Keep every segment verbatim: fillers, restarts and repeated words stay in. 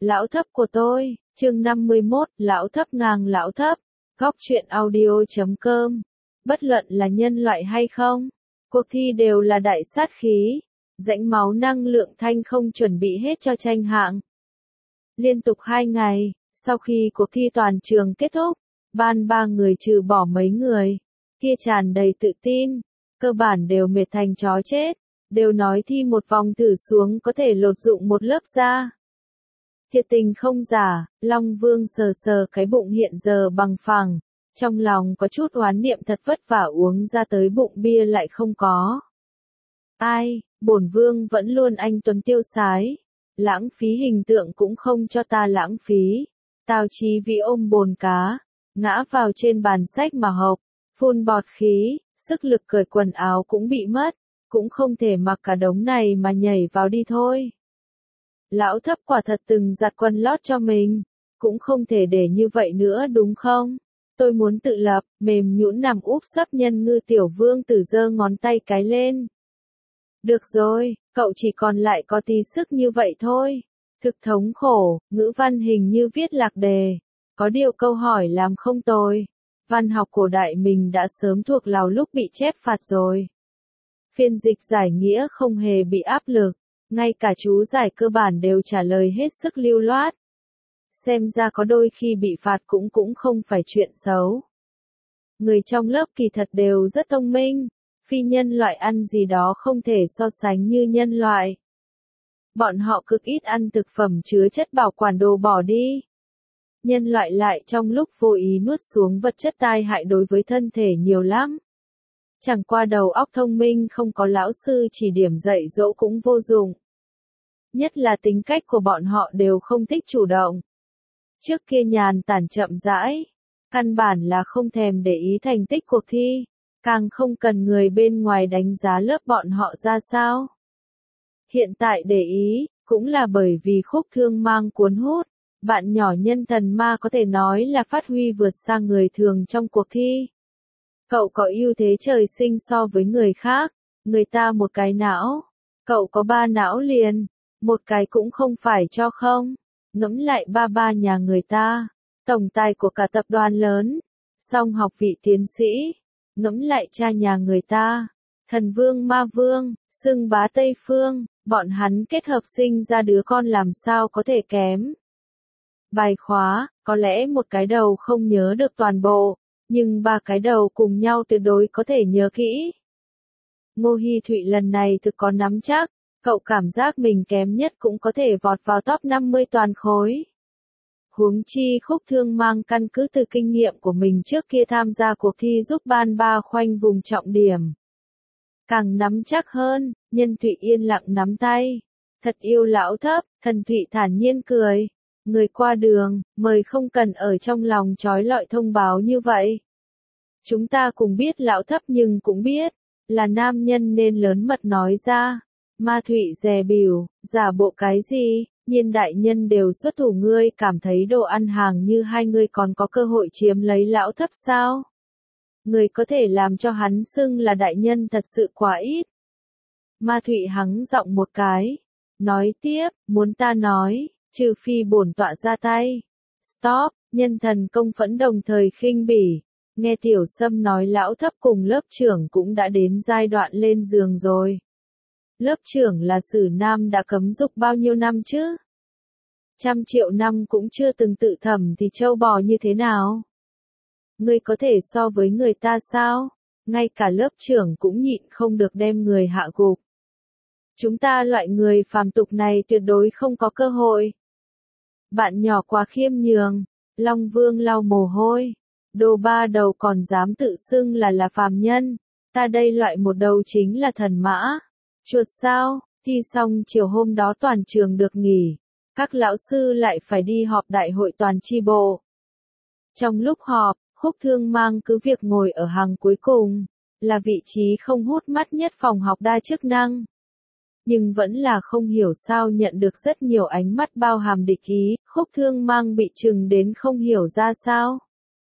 Lão thấp của tôi, chương năm mươi mốt, lão thấp ngang lão thấp, góc truyện audio chấm com. Bất luận là nhân loại hay không, cuộc thi đều là đại sát khí, rãnh máu năng lượng thanh không chuẩn bị hết cho tranh hạng. Liên tục hai ngày, sau khi cuộc thi toàn trường kết thúc, ban ba người trừ bỏ mấy người kia tràn đầy tự tin, cơ bản đều mệt thành chó chết, đều nói thi một vòng thử xuống có thể lột dụng một lớp da. Thiệt tình không giả, Long Vương sờ sờ cái bụng hiện giờ bằng phẳng, trong lòng có chút oán niệm thật vất vả uống ra tới bụng bia lại không có. Ai, bổn vương vẫn luôn anh tuấn tiêu sái, lãng phí hình tượng cũng không cho ta lãng phí. Tào Chí Vĩ ôm bồn cá, ngã vào trên bàn sách mà học, phun bọt khí, sức lực cởi quần áo cũng bị mất, cũng không thể mặc cả đống này mà nhảy vào đi thôi. Lão thấp quả thật từng giặt quần lót cho mình, cũng không thể để như vậy nữa đúng không? Tôi muốn tự lập, mềm nhũn nằm úp sấp nhân ngư tiểu vương tử giơ ngón tay cái lên. Được rồi, cậu chỉ còn lại có tí sức như vậy thôi. Thực thống khổ, ngữ văn hình như viết lạc đề. Có điều câu hỏi làm không tồi. Văn học cổ đại mình đã sớm thuộc lào lúc bị chép phạt rồi. Phiên dịch giải nghĩa không hề bị áp lực. Ngay cả chú giải cơ bản đều trả lời hết sức lưu loát. Xem ra có đôi khi bị phạt cũng cũng không phải chuyện xấu. Người trong lớp kỳ thật đều rất thông minh. Phi nhân loại ăn gì đó không thể so sánh như nhân loại. Bọn họ cực ít ăn thực phẩm chứa chất bảo quản đồ bỏ đi. Nhân loại lại trong lúc vô ý nuốt xuống vật chất tai hại đối với thân thể nhiều lắm. Chẳng qua đầu óc thông minh không có lão sư chỉ điểm dạy dỗ cũng vô dụng. Nhất là tính cách của bọn họ đều không thích chủ động. Trước kia nhàn tản chậm rãi, căn bản là không thèm để ý thành tích cuộc thi, càng không cần người bên ngoài đánh giá lớp bọn họ ra sao. Hiện tại để ý, cũng là bởi vì Khúc Thương Mang cuốn hút, bạn nhỏ nhân thần ma có thể nói là phát huy vượt xa người thường trong cuộc thi. Cậu có ưu thế trời sinh so với người khác, người ta một cái não, cậu có ba não liền, một cái cũng không phải cho không. Ngẫm lại ba ba nhà người ta, tổng tài của cả tập đoàn lớn, song học vị tiến sĩ, ngẫm lại cha nhà người ta, thần vương ma vương, xưng bá Tây Phương, bọn hắn kết hợp sinh ra đứa con làm sao có thể kém. Bài khóa, có lẽ một cái đầu không nhớ được toàn bộ, nhưng ba cái đầu cùng nhau tuyệt đối có thể nhớ kỹ. Ngô Hi Thụy lần này thực có nắm chắc. Cậu cảm giác mình kém nhất cũng có thể vọt vào top năm mươi toàn khối. Huống chi Khúc Thương Mang căn cứ từ kinh nghiệm của mình trước kia tham gia cuộc thi giúp ban ba khoanh vùng trọng điểm. Càng nắm chắc hơn, Nhân Thụy yên lặng nắm tay. Thật yêu lão thấp, Thần Thụy thản nhiên cười. Người qua đường, mời không cần ở trong lòng trói lọi thông báo như vậy. Chúng ta cùng biết lão thấp nhưng cũng biết, là nam nhân nên lớn mật nói ra. Ma Thụy dè bỉu, giả bộ cái gì, Nhiên đại nhân đều xuất thủ ngươi cảm thấy đồ ăn hàng như hai ngươi còn có cơ hội chiếm lấy lão thấp sao? Người có thể làm cho hắn xưng là đại nhân thật sự quá ít. Ma Thụy hắng giọng một cái, nói tiếp, muốn ta nói, trừ phi bổn tọa ra tay. Stop, nhân thần công phẫn đồng thời khinh bỉ, nghe Tiểu Sâm nói lão thấp cùng lớp trưởng cũng đã đến giai đoạn lên giường rồi. Lớp trưởng là Sử Nam đã cấm dục bao nhiêu năm chứ? Trăm triệu năm cũng chưa từng tự thẩm thì trâu bò như thế nào? Ngươi có thể so với người ta sao? Ngay cả lớp trưởng cũng nhịn không được đem người hạ gục. Chúng ta loại người phàm tục này tuyệt đối không có cơ hội. Bạn nhỏ quá khiêm nhường, Long Vương lau mồ hôi. Đồ ba đầu còn dám tự xưng là là phàm nhân, ta đây loại một đầu chính là thần mã. Chuột sao, thi xong chiều hôm đó toàn trường được nghỉ, các lão sư lại phải đi họp đại hội toàn chi bộ. Trong lúc họp, Khúc Thương Mang cứ việc ngồi ở hàng cuối cùng, là vị trí không hút mắt nhất phòng học đa chức năng. Nhưng vẫn là không hiểu sao nhận được rất nhiều ánh mắt bao hàm địch ý, Khúc Thương Mang bị chừng đến không hiểu ra sao.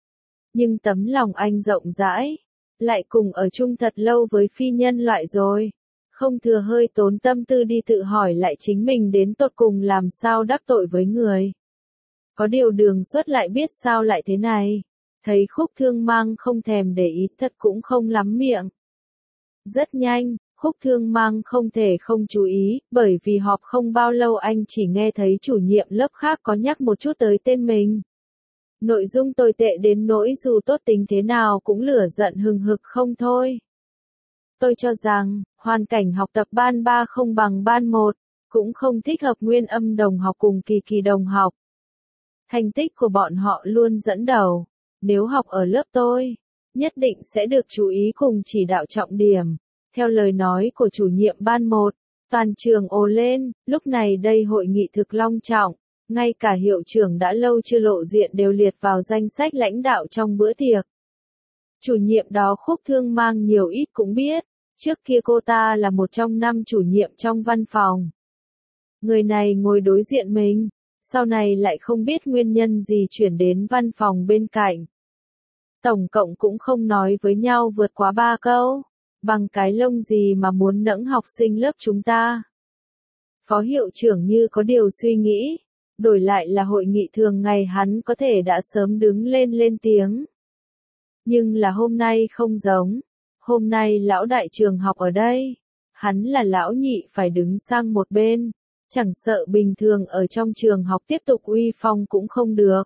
Nhưng tấm lòng anh rộng rãi, lại cùng ở chung thật lâu với phi nhân loại rồi. Không thừa hơi tốn tâm tư đi tự hỏi lại chính mình đến tột cùng làm sao đắc tội với người. Có điều Đường Xuất lại biết sao lại thế này. Thấy Khúc Thương Mang không thèm để ý thật cũng không lắm miệng. Rất nhanh, Khúc Thương Mang không thể không chú ý, bởi vì họp không bao lâu anh chỉ nghe thấy chủ nhiệm lớp khác có nhắc một chút tới tên mình. Nội dung tồi tệ đến nỗi dù tốt tính thế nào cũng lửa giận hừng hực không thôi. Tôi cho rằng, hoàn cảnh học tập ban ba không bằng ban một, cũng không thích hợp Nguyên Âm đồng học cùng Kỳ Kỳ đồng học. Thành tích của bọn họ luôn dẫn đầu, nếu học ở lớp tôi, nhất định sẽ được chú ý cùng chỉ đạo trọng điểm. Theo lời nói của chủ nhiệm ban một, toàn trường ồ lên, lúc này đây hội nghị thực long trọng, ngay cả hiệu trưởng đã lâu chưa lộ diện đều liệt vào danh sách lãnh đạo trong bữa tiệc. Chủ nhiệm đó Khúc Thương Mang nhiều ít cũng biết, trước kia cô ta là một trong năm chủ nhiệm trong văn phòng. Người này ngồi đối diện mình, sau này lại không biết nguyên nhân gì chuyển đến văn phòng bên cạnh. Tổng cộng cũng không nói với nhau vượt quá ba câu, bằng cái lông gì mà muốn nẫng học sinh lớp chúng ta. Phó hiệu trưởng như có điều suy nghĩ, đổi lại là hội nghị thường ngày hắn có thể đã sớm đứng lên lên tiếng. Nhưng là hôm nay không giống, hôm nay lão đại trường học ở đây, hắn là lão nhị phải đứng sang một bên, chẳng sợ bình thường ở trong trường học tiếp tục uy phong cũng không được.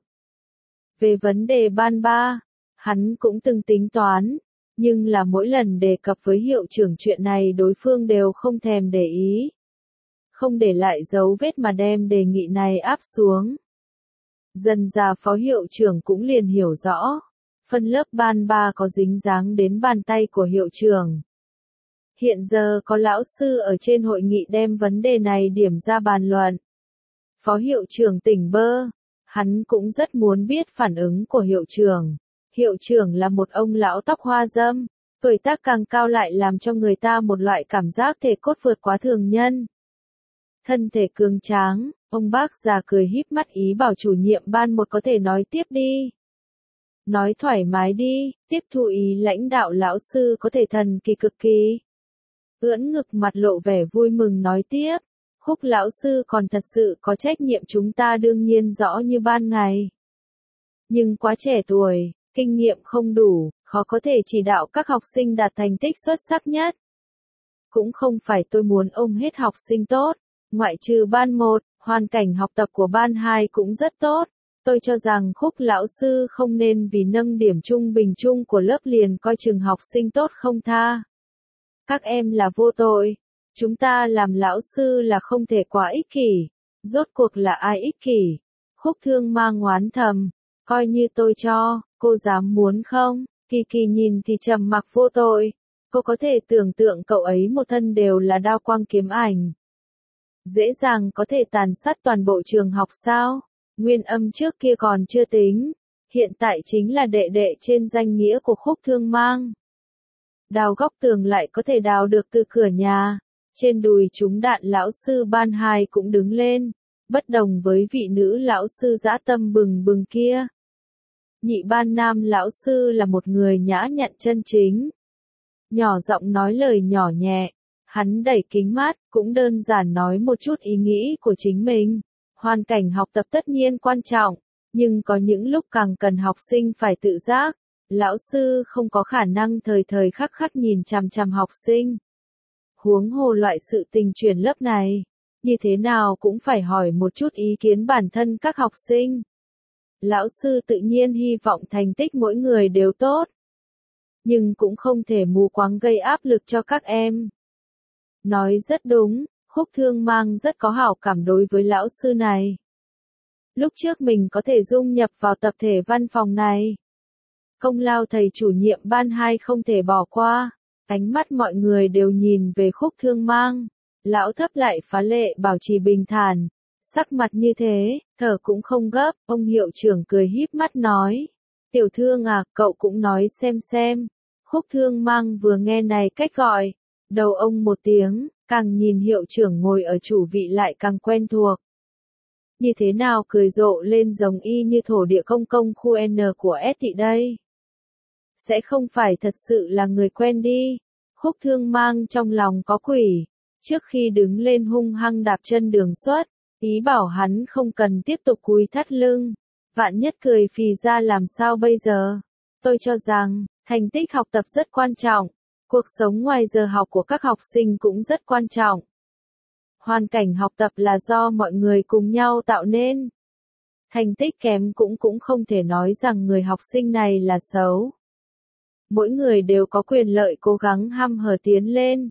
Về vấn đề ban ba, hắn cũng từng tính toán, nhưng là mỗi lần đề cập với hiệu trưởng chuyện này đối phương đều không thèm để ý. Không để lại dấu vết mà đem đề nghị này áp xuống. Dần dà phó hiệu trưởng cũng liền hiểu rõ, phân lớp ban ba có dính dáng đến bàn tay của hiệu trưởng. Hiện giờ có lão sư ở trên hội nghị đem vấn đề này điểm ra bàn luận. Phó hiệu trưởng tỉnh bơ, hắn cũng rất muốn biết phản ứng của hiệu trưởng. Hiệu trưởng là một ông lão tóc hoa râm, tuổi tác càng cao lại làm cho người ta một loại cảm giác thể cốt vượt quá thường nhân. Thân thể cường tráng, ông bác già cười híp mắt ý bảo chủ nhiệm ban một có thể nói tiếp đi. Nói thoải mái đi, tiếp thu ý lãnh đạo lão sư có thể thần kỳ cực kỳ. Ưỡn ngực mặt lộ vẻ vui mừng nói tiếp, Khúc lão sư còn thật sự có trách nhiệm chúng ta đương nhiên rõ như ban ngày. Nhưng quá trẻ tuổi, kinh nghiệm không đủ, khó có thể chỉ đạo các học sinh đạt thành tích xuất sắc nhất. Cũng không phải tôi muốn ôm hết học sinh tốt, ngoại trừ ban một, hoàn cảnh học tập của ban hai cũng rất tốt. Tôi cho rằng Khúc lão sư không nên vì nâng điểm trung bình chung của lớp liền coi chừng học sinh tốt không tha. Các em là vô tội, chúng ta làm lão sư là không thể quá ích kỷ, rốt cuộc là ai ích kỷ? Khúc Thương Mang ngoán thầm, coi như tôi cho, cô dám muốn không? Kỳ Kỳ nhìn thì trầm mặc vô tội, cô có thể tưởng tượng cậu ấy một thân đều là đao quang kiếm ảnh. Dễ dàng có thể tàn sát toàn bộ trường học sao? Nguyên Âm trước kia còn chưa tính, hiện tại chính là đệ đệ trên danh nghĩa của Khúc Thương Mang. Đào góc tường lại có thể đào được từ cửa nhà, trên đùi chúng đạn lão sư ban hai cũng đứng lên, bất đồng với vị nữ lão sư dã tâm bừng bừng kia. Nhị ban nam lão sư là một người nhã nhặn chân chính. Nhỏ giọng nói lời nhỏ nhẹ, hắn đẩy kính mát, cũng đơn giản nói một chút ý nghĩ của chính mình. Hoàn cảnh học tập tất nhiên quan trọng, nhưng có những lúc càng cần học sinh phải tự giác. Lão sư không có khả năng thời thời khắc khắc nhìn chằm chằm học sinh. Huống hồ loại sự tình chuyển lớp này, như thế nào cũng phải hỏi một chút ý kiến bản thân các học sinh. Lão sư tự nhiên hy vọng thành tích mỗi người đều tốt, nhưng cũng không thể mù quáng gây áp lực cho các em. Nói rất đúng, Khúc Thương Mang rất có hảo cảm đối với lão sư này. Lúc trước mình có thể dung nhập vào tập thể văn phòng này. Công lao thầy chủ nhiệm ban hai không thể bỏ qua, ánh mắt mọi người đều nhìn về Khúc Thương Mang. Lão thấp lại phá lệ bảo trì bình thản, sắc mặt như thế, thở cũng không gấp, ông hiệu trưởng cười híp mắt nói. Tiểu Thương à, cậu cũng nói xem xem. Khúc Thương Mang vừa nghe này cách gọi, đầu ông một tiếng, càng nhìn hiệu trưởng ngồi ở chủ vị lại càng quen thuộc. Như thế nào cười rộ lên giống y như thổ địa công công khu N của S thị đây? Sẽ không phải thật sự là người quen đi. Khúc Thương Mang trong lòng có quỷ, trước khi đứng lên hung hăng đạp chân Đường Xuất, ý bảo hắn không cần tiếp tục cúi thắt lưng, vạn nhất cười phì ra làm sao bây giờ. Tôi cho rằng, thành tích học tập rất quan trọng, cuộc sống ngoài giờ học của các học sinh cũng rất quan trọng. Hoàn cảnh học tập là do mọi người cùng nhau tạo nên. Thành tích kém cũng cũng không thể nói rằng người học sinh này là xấu. Mỗi người đều có quyền lợi cố gắng hăm hở tiến lên.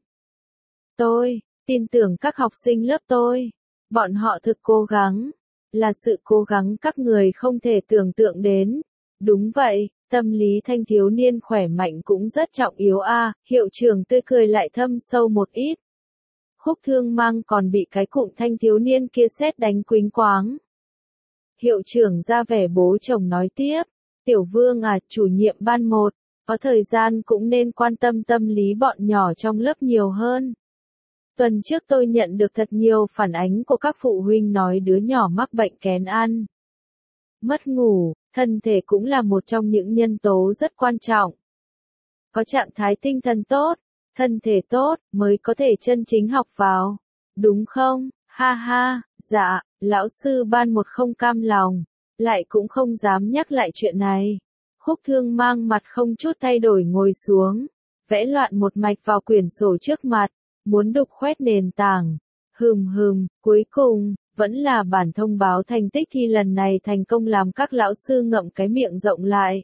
Tôi tin tưởng các học sinh lớp tôi, bọn họ thực cố gắng, là sự cố gắng các người không thể tưởng tượng đến. Đúng vậy, tâm lý thanh thiếu niên khỏe mạnh cũng rất trọng yếu a. À, hiệu trưởng tươi cười lại thâm sâu một ít. Khúc Thương Mang còn bị cái cụm thanh thiếu niên kia sét đánh quýnh quáng. Hiệu trưởng ra vẻ bố chồng nói tiếp, Tiểu Vương à, chủ nhiệm ban một, có thời gian cũng nên quan tâm tâm lý bọn nhỏ trong lớp nhiều hơn. Tuần trước tôi nhận được thật nhiều phản ánh của các phụ huynh nói đứa nhỏ mắc bệnh kén ăn, mất ngủ, thân thể cũng là một trong những nhân tố rất quan trọng. Có trạng thái tinh thần tốt, thân thể tốt, mới có thể chân chính học vào. Đúng không? Ha ha, dạ, lão sư ban một không cam lòng, lại cũng không dám nhắc lại chuyện này. Khúc Thương Mang mặt không chút thay đổi ngồi xuống, vẽ loạn một mạch vào quyển sổ trước mặt, muốn đục khoét nền tảng. Hừm hừm, cuối cùng, vẫn là bản thông báo thành tích thi lần này thành công làm các lão sư ngậm cái miệng rộng lại.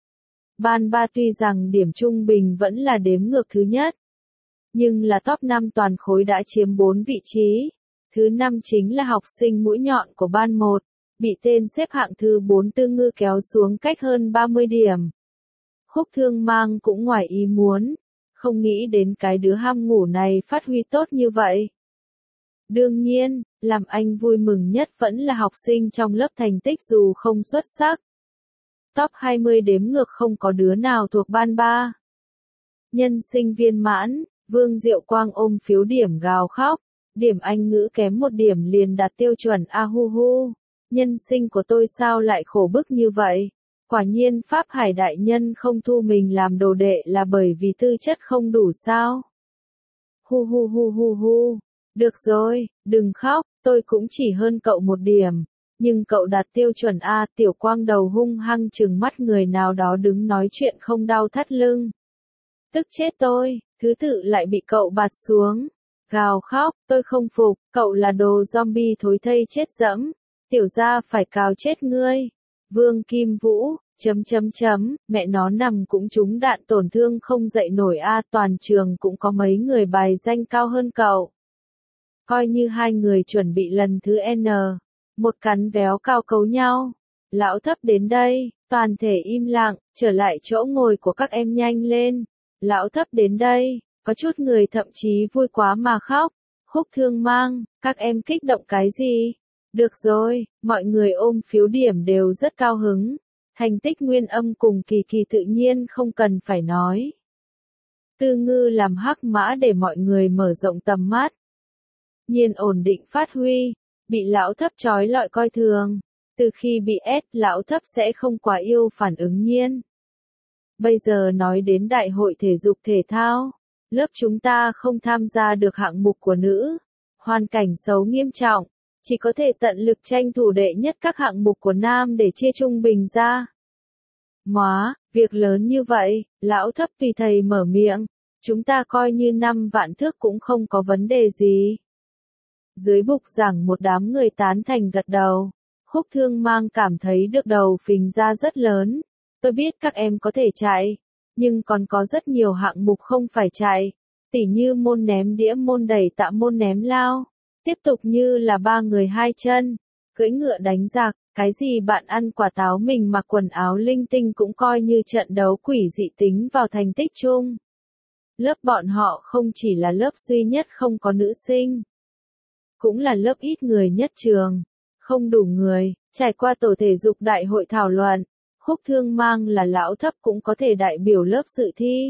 Ban ba tuy rằng điểm trung bình vẫn là đếm ngược thứ nhất, nhưng là top năm toàn khối đã chiếm bốn vị trí. Thứ năm chính là học sinh mũi nhọn của ban một, bị tên xếp hạng thứ bốn Tư Ngư kéo xuống cách hơn ba mươi điểm. Khúc Thương Mang cũng ngoài ý muốn, không nghĩ đến cái đứa ham ngủ này phát huy tốt như vậy. Đương nhiên, làm anh vui mừng nhất vẫn là học sinh trong lớp thành tích dù không xuất sắc. Top hai mươi đếm ngược không có đứa nào thuộc ban ba. Nhân sinh viên mãn, Vương Diệu Quang ôm phiếu điểm gào khóc, điểm Anh ngữ kém một điểm liền đạt tiêu chuẩn a hu hu. Nhân sinh của tôi sao lại khổ bức như vậy? Quả nhiên Pháp Hải đại nhân không thu mình làm đồ đệ là bởi vì tư chất không đủ sao? Hu hu hu hu hu. Được rồi, đừng khóc, tôi cũng chỉ hơn cậu một điểm. Nhưng cậu đạt tiêu chuẩn A. Tiểu Quang đầu hung hăng trừng mắt người nào đó đứng nói chuyện không đau thắt lưng. Tức chết tôi, thứ tự lại bị cậu bạt xuống. Gào khóc, tôi không phục, cậu là đồ zombie thối thây chết dẫm. Tiểu gia phải cào chết ngươi. Vương Kim Vũ, chấm chấm chấm, mẹ nó nằm cũng trúng đạn tổn thương không dậy nổi a. Toàn trường cũng có mấy người bài danh cao hơn cậu. Coi như hai người chuẩn bị lần thứ N. Một cắn véo cao cấu nhau. Lão Thấp đến đây, toàn thể im lặng, trở lại chỗ ngồi của các em nhanh lên. Lão Thấp đến đây, có chút người thậm chí vui quá mà khóc. Khúc Thương Mang, các em kích động cái gì? Được rồi, mọi người ôm phiếu điểm đều rất cao hứng. Thành tích Nguyên Âm cùng Kỳ Kỳ tự nhiên không cần phải nói. Tư Ngư làm hắc mã để mọi người mở rộng tầm mắt. Nhiên ổn định phát huy, bị Lão Thấp trói lọi coi thường. Từ khi bị ép, Lão Thấp sẽ không quá yêu phản ứng Nhiên. Bây giờ nói đến đại hội thể dục thể thao, lớp chúng ta không tham gia được hạng mục của nữ. Hoàn cảnh xấu nghiêm trọng, chỉ có thể tận lực tranh thủ đệ nhất các hạng mục của nam để chia trung bình ra. Móa, việc lớn như vậy, Lão Thấp tùy thầy mở miệng, chúng ta coi như năm vạn thước cũng không có vấn đề gì. Dưới bục giảng một đám người tán thành gật đầu. Khúc Thương Mang cảm thấy được đầu phình ra rất lớn. Tôi biết các em có thể chạy, nhưng còn có rất nhiều hạng mục không phải chạy, tỉ như môn ném đĩa, môn đẩy tạ, môn ném lao. Tiếp tục như là ba người hai chân, cưỡi ngựa đánh giặc, cái gì bạn ăn quả táo mình mặc quần áo linh tinh cũng coi như trận đấu quỷ dị tính vào thành tích chung. Lớp bọn họ không chỉ là lớp duy nhất không có nữ sinh, cũng là lớp ít người nhất trường, không đủ người. Trải qua tổ thể dục đại hội thảo luận, Khúc Thương Mang là Lão Thấp cũng có thể đại biểu lớp dự thi.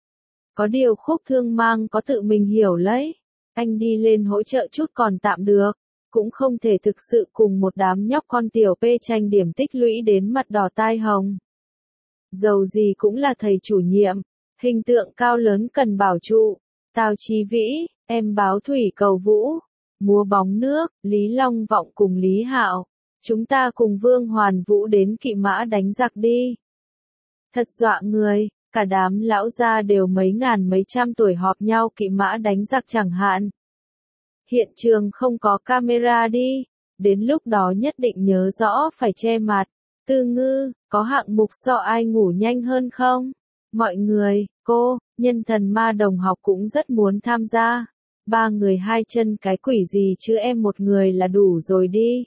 Có điều Khúc Thương Mang có tự mình hiểu lấy, anh đi lên hỗ trợ chút còn tạm được, cũng không thể thực sự cùng một đám nhóc con tiểu P tranh điểm tích lũy đến mặt đỏ tai hồng. Dầu gì cũng là thầy chủ nhiệm, Hình tượng cao lớn cần bảo trụ. Tào Chí Vĩ, em báo thủy cầu vũ. Múa bóng nước, Lý Long Vọng cùng Lý Hạo. Chúng ta cùng Vương Hoàn Vũ đến Kỵ Mã đánh giặc đi. Thật dọa người, cả đám lão gia đều mấy ngàn mấy trăm tuổi họp nhau Kỵ Mã đánh giặc chẳng hạn. Hiện trường không có camera đi, đến lúc đó nhất định nhớ rõ phải che mặt. Tư Ngư, có hạng mục so ai ngủ nhanh hơn không? Mọi người, cô, nhân thần ma đồng học cũng rất muốn tham gia. Ba người hai chân cái quỷ gì chứ em một người là đủ rồi đi.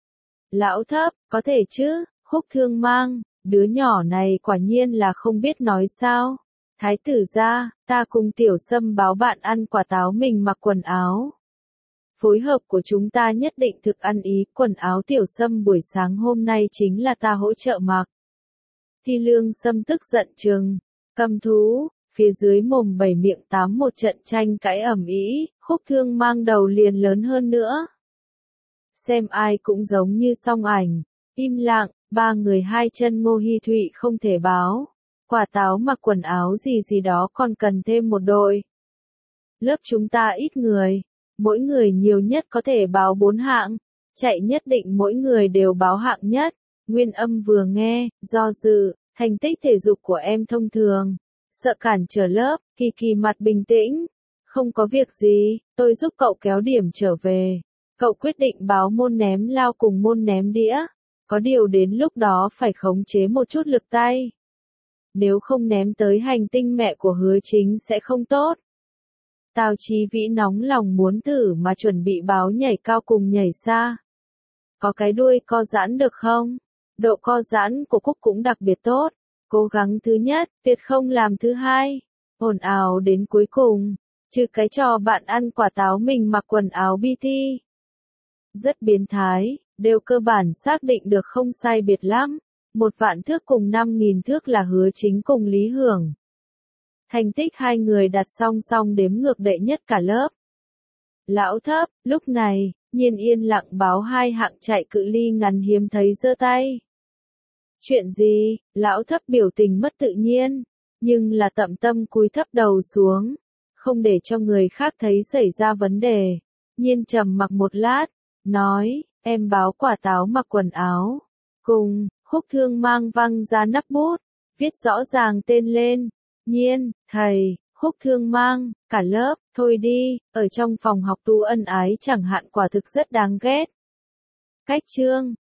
Lão Thấp, có thể chứ, Khúc Thương Mang, đứa nhỏ này quả nhiên là không biết nói sao. Thái tử gia, ta cùng Tiểu Sâm báo bạn ăn quả táo mình mặc quần áo. Phối hợp của chúng ta nhất định thực ăn ý, quần áo Tiểu Sâm buổi sáng hôm nay chính là ta hỗ trợ mặc. Thi Lương Sâm tức giận trừng, cầm thú, phía dưới mồm bảy miệng tám một trận tranh cãi ầm ĩ, Khúc Thương Mang đầu liền lớn hơn nữa. Xem ai cũng giống như song ảnh, im lặng, ba người hai chân Ngô Hi Thụy không thể báo. Quả táo mặc quần áo gì gì đó còn cần thêm một đội. Lớp chúng ta ít người, mỗi người nhiều nhất có thể báo bốn hạng, chạy nhất định mỗi người đều báo hạng nhất. Nguyên Âm vừa nghe, do dự, thành tích thể dục của em thông thường, sợ cản trở lớp, Kỳ Kỳ mặt bình tĩnh, không có việc gì, tôi giúp cậu kéo điểm trở về. Cậu quyết định báo môn ném lao cùng môn ném đĩa, có điều đến lúc đó phải khống chế một chút lực tay. Nếu không ném tới hành tinh mẹ của Hứa Chính sẽ không tốt. Tào Chí Vĩ nóng lòng muốn thử mà chuẩn bị báo nhảy cao cùng nhảy xa. Có cái đuôi co giãn được không? Độ co giãn của Cúc cũng đặc biệt tốt. Cố gắng thứ nhất, tuyệt không làm thứ hai. Ồn ào đến cuối cùng, trừ cái trò bạn ăn quả táo mình mặc quần áo pê tê. Rất biến thái, đều cơ bản xác định được không sai biệt lắm. Một vạn thước cùng năm nghìn thước là Hứa Chính cùng Lý Hưởng. Thành tích hai người đặt song song đếm ngược đệ nhất cả lớp. Lão Thấp, lúc này, Nhiên yên lặng báo hai hạng chạy cự ly ngắn hiếm thấy giơ tay. Chuyện gì? Lão Thấp biểu tình mất tự nhiên, nhưng là tậm tâm cúi thấp đầu xuống, không để cho người khác thấy xảy ra vấn đề. Nhiên trầm mặc một lát, nói, em báo quả táo mặc quần áo. Cùng, Khúc Thương Mang văng ra nắp bút, viết rõ ràng tên lên. Nhiên, thầy, Khúc Thương Mang, cả lớp, thôi đi, ở trong phòng học tu ân ái chẳng hạn quả thực rất đáng ghét. Cách chương